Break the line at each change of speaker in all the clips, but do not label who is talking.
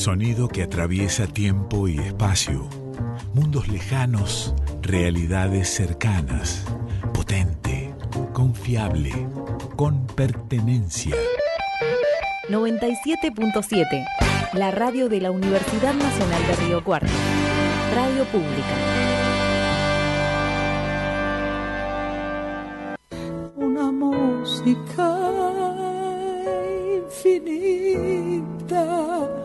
Sonido que atraviesa tiempo y espacio, mundos lejanos, realidades cercanas, potente, confiable, con pertenencia.
97.7, la radio de la Universidad Nacional de Río Cuarto, radio pública.
Una música infinita.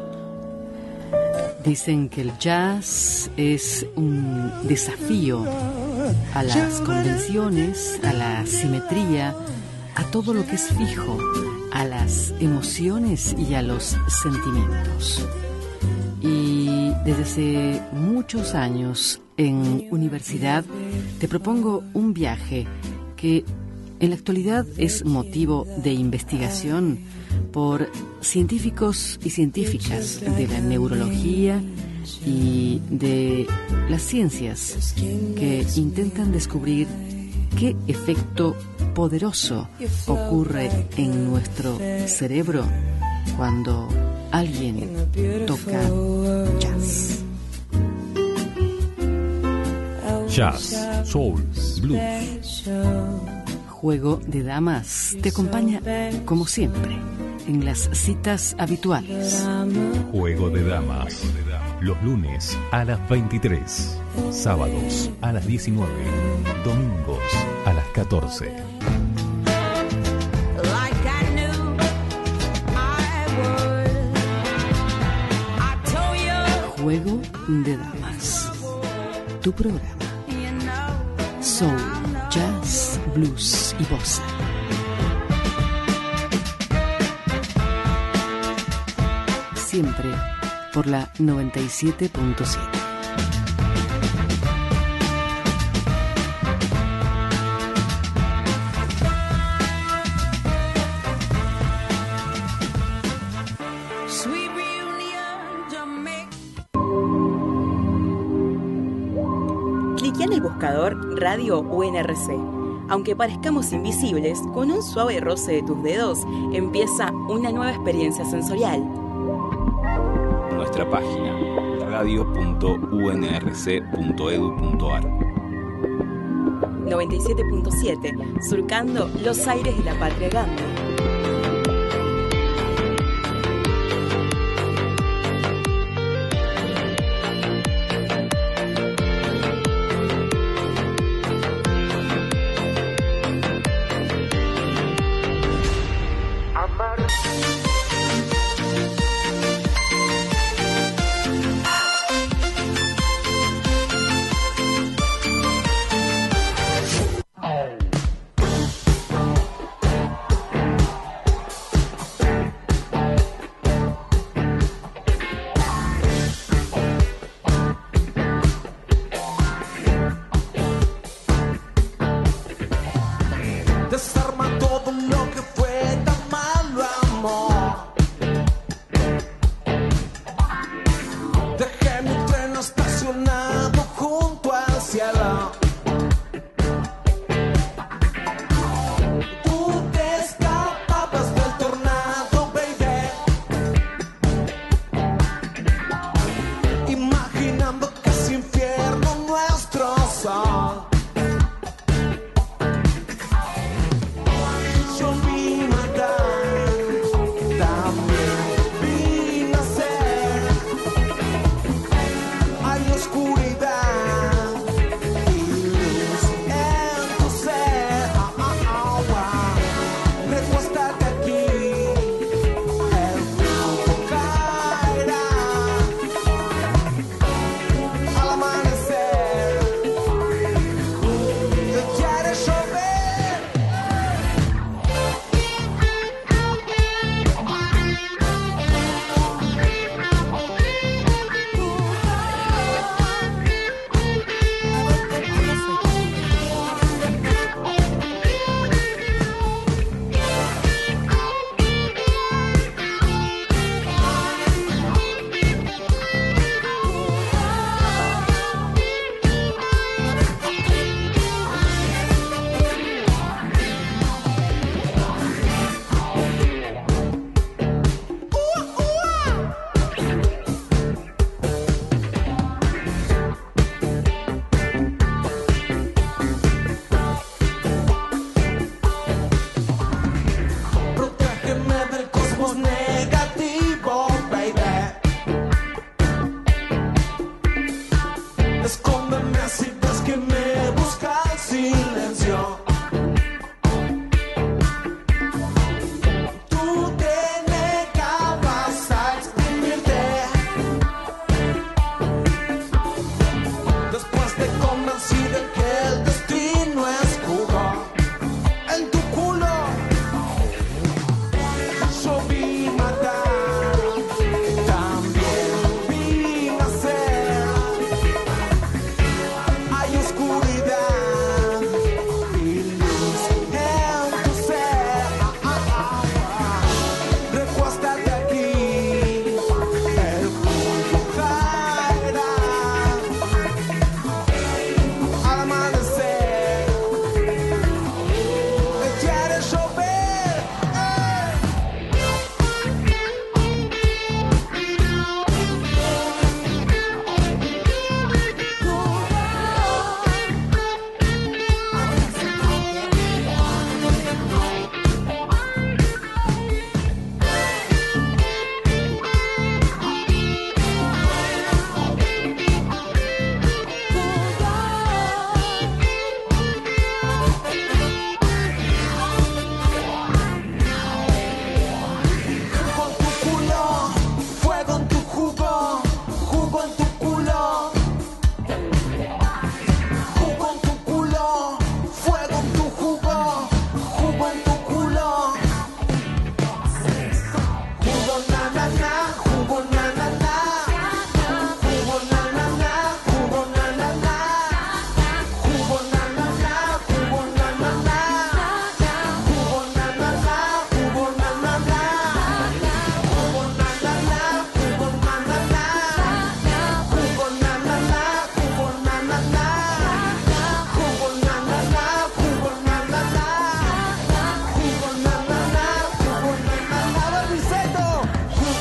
Dicen que el jazz es un desafío a las convenciones, a la simetría, a todo lo que es fijo, a las emociones y a los sentimientos. Y desde hace muchos años en universidad te propongo un viaje que en la actualidad es motivo de investigación por científicos y científicas de la neurología y de las ciencias que intentan descubrir qué efecto poderoso ocurre en nuestro cerebro cuando alguien toca jazz.
Jazz, soul, blues.
Juego de Damas te acompaña, como siempre, en las citas habituales.
Juego de Damas. Los lunes a las 23, sábados a las 19, domingos a las 14.
Juego de Damas. Tu programa. Soul, jazz, blues y bossa. Siempre por la 97.7.
Cliquea en el buscador Radio UNRC. Aunque parezcamos invisibles, con un suave roce de tus dedos empieza una nueva experiencia sensorial.
Nuestra página radio.unrc.edu.ar
97.7, surcando los aires de la patria grande.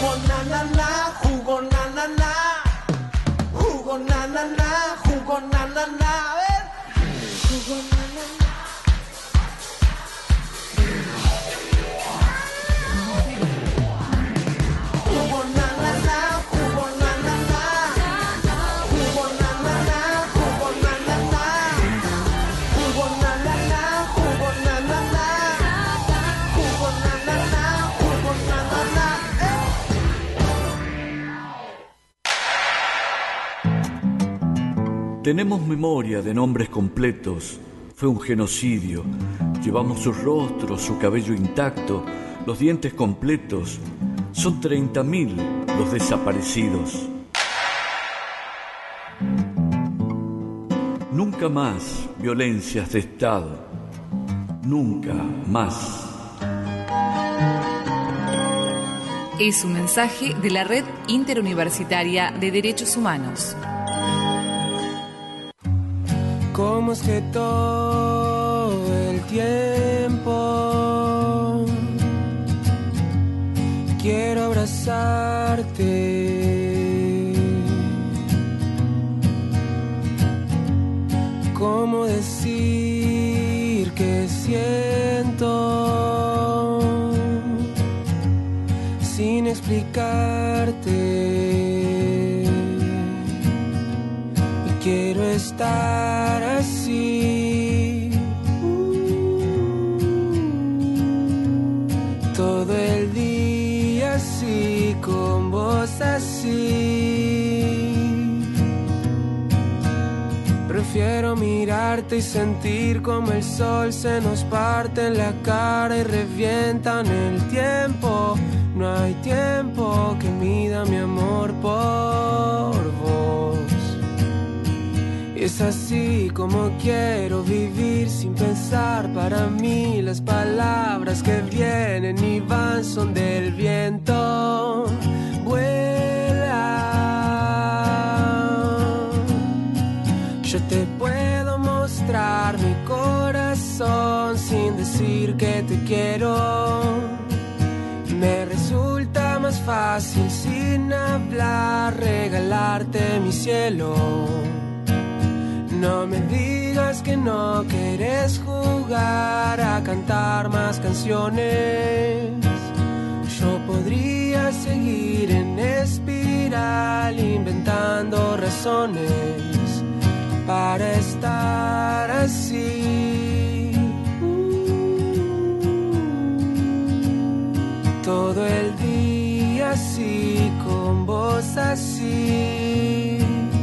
jugo na na na, jugo na na na, jugo na na na, jugo na na na, a ver, jugo na na na.
Tenemos memoria de nombres completos. Fue un genocidio. Llevamos sus rostros, su cabello intacto, los dientes completos. Son 30.000 los desaparecidos. Nunca más violencias de Estado. Nunca más.
Es un mensaje de la Red Interuniversitaria de Derechos Humanos.
¿Cómo es que todo el tiempo quiero abrazarte? ¿Cómo decir que siento sin explicarte? Y quiero estar así todo el día, así con vos así. Prefiero mirarte y sentir como el sol se nos parte en la cara y revienta en el tiempo. No hay tiempo que mida mi amor por vos. Es así como quiero vivir sin pensar. Para mí las palabras que vienen y van son del viento. Vuela. Yo te puedo mostrar mi corazón sin decir que te quiero. Me resulta más fácil sin hablar regalarte mi cielo. No me digas que no quieres jugar a cantar más canciones. Yo podría seguir en espiral inventando razones para estar así todo el día, así con vos así.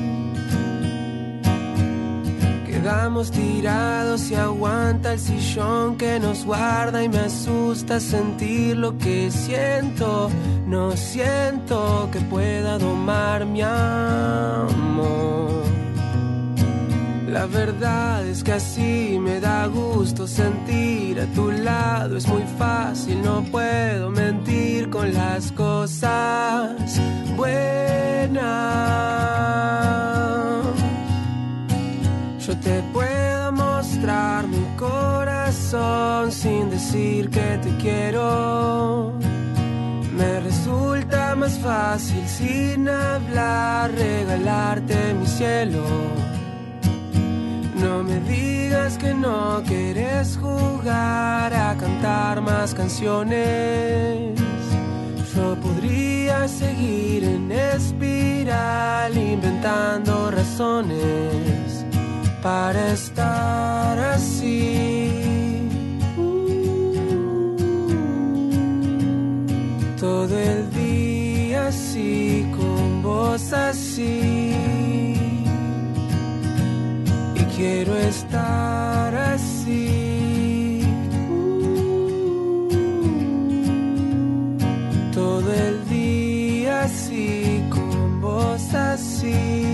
Quedamos tirados y aguanta el sillón que nos guarda y me asusta sentir lo que siento. No siento que pueda domar mi amor. La verdad es que así me da gusto sentir a tu lado. Es muy fácil, no puedo mentir con las cosas buenas. Yo te puedo mostrar mi corazón sin decir que te quiero. Me resulta más fácil sin hablar regalarte mi cielo. No me digas que no quieres jugar a cantar más canciones. Yo podría seguir en espiral inventando razones para estar así todo el día, así con vos así. Y quiero estar así todo el día, así con vos así.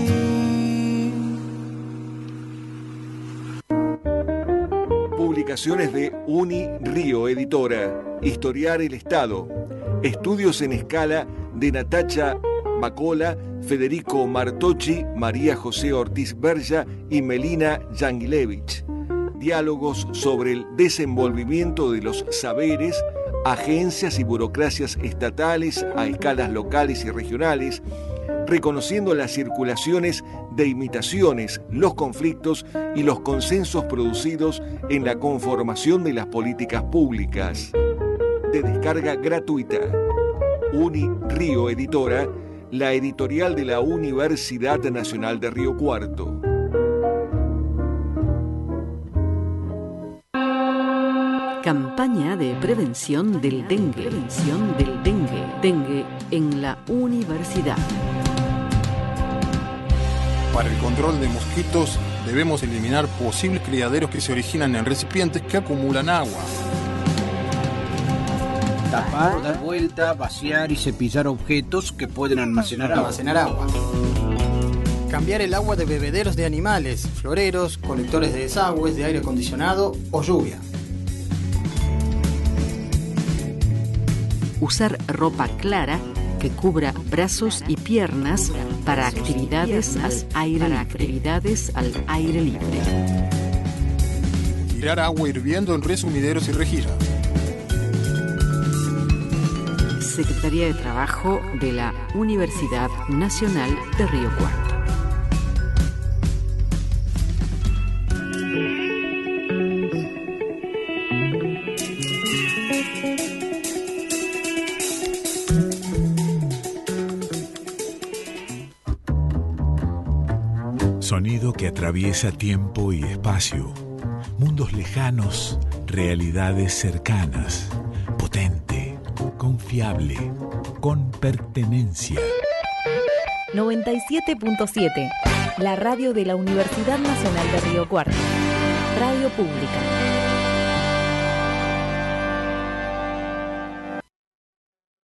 Publicaciones de Uni Río Editora. Historiar el Estado. Estudios en escala de Natacha Macola, Federico Martocci, María José Ortiz Berja y Melina Yanguilevich. Diálogos sobre el desenvolvimiento de los saberes agencias y burocracias estatales a escalas locales y regionales, reconociendo las circulaciones de imitaciones, los conflictos y los consensos producidos en la conformación de las políticas públicas. De descarga gratuita. UniRío Editora, la editorial de la Universidad Nacional de Río Cuarto.
Campaña de prevención del dengue. Dengue en la universidad.
Para el control de mosquitos debemos eliminar posibles criaderos que se originan en recipientes que acumulan agua.
Tapar, dar vuelta, vaciar y cepillar objetos que pueden almacenar agua.
Cambiar el agua de bebederos de animales, floreros, colectores de desagües, de aire acondicionado o lluvia.
Usar ropa clara que cubra brazos y piernas para actividades al aire libre.
Tirar agua hirviendo en resumideros y rejillas.
Secretaría de Trabajo de la Universidad Nacional de Río Cuarto.
Sonido que atraviesa tiempo y espacio, mundos lejanos, realidades cercanas, potente, confiable, con pertenencia.
97.7, la radio de la Universidad Nacional de Río Cuarto, radio pública.